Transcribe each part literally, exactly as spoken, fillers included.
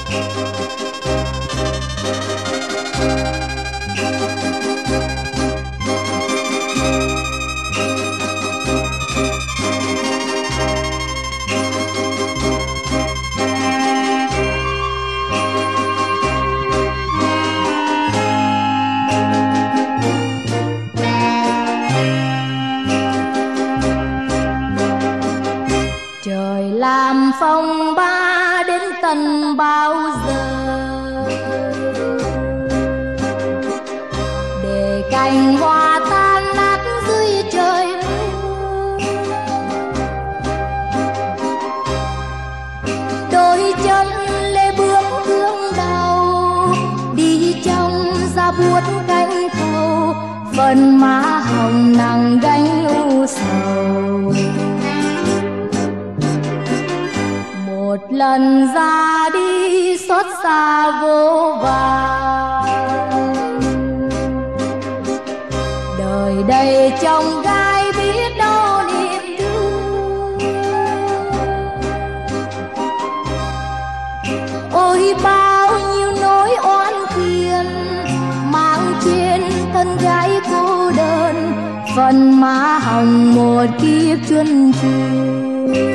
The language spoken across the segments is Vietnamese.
Làm phong ba đến tận bao giờ, để cành hoa tan nát dưới trời mưa. Đôi chân lê bước hướng đầu, đi trong da buốt cánh thầu, phần má hồng nặng gánh u sầu. Một lần ra đi xót xa vô vàn, đời đầy chông gai biết đâu niềm thương. Ôi bao nhiêu nỗi oan khiên mang trên thân gái cô đơn, phần má hồng một kiếp chuân truyền.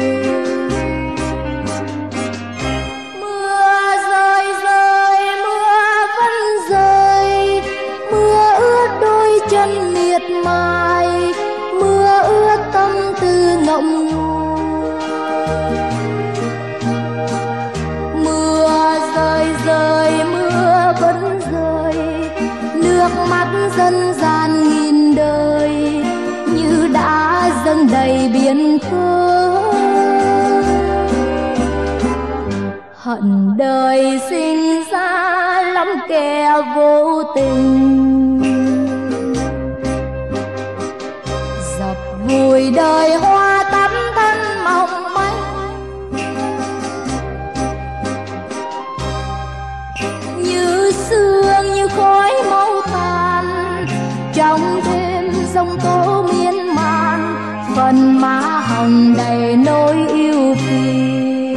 Chân miệt mài mưa ướt tâm tư ngậm ngùi, mưa rơi rơi mưa vẫn rơi, nước mắt dân gian nghìn đời như đã dâng đầy biển khơi. Hận đời sinh ra lắm kẻ vô tình, vùi đời hoa tắm thân mong manh. Như sương như khói mau tàn, trong đêm giông tố miên man, phần má hồng đầy nỗi yêu phiền.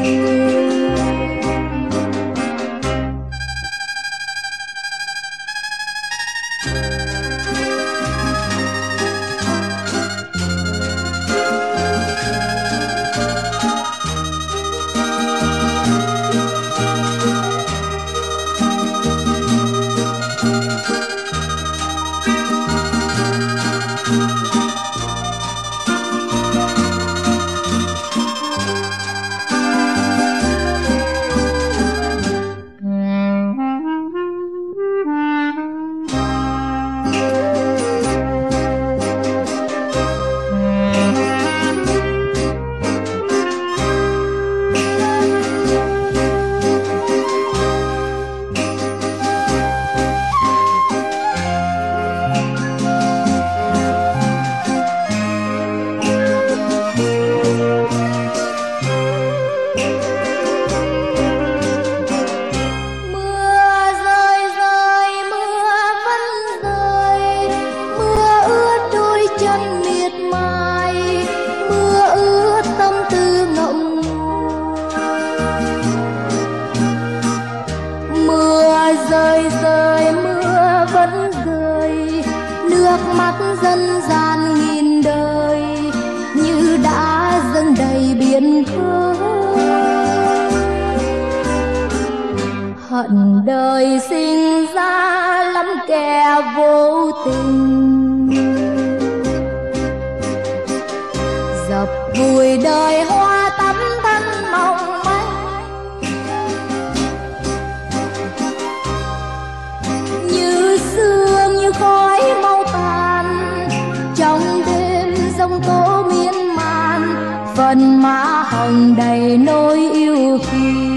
Rơi rơi mưa vẫn rơi, nước mắt dân gian nghìn đời như đã dâng đầy biển khơi. Hận đời sinh ra lắm kẻ vô tình, dập vùi đời hoa tắm thân mong manh. Như sương như khói mau tàn, trong đêm giông tố miên man, phần má hồng đầy nỗi yêu phiền.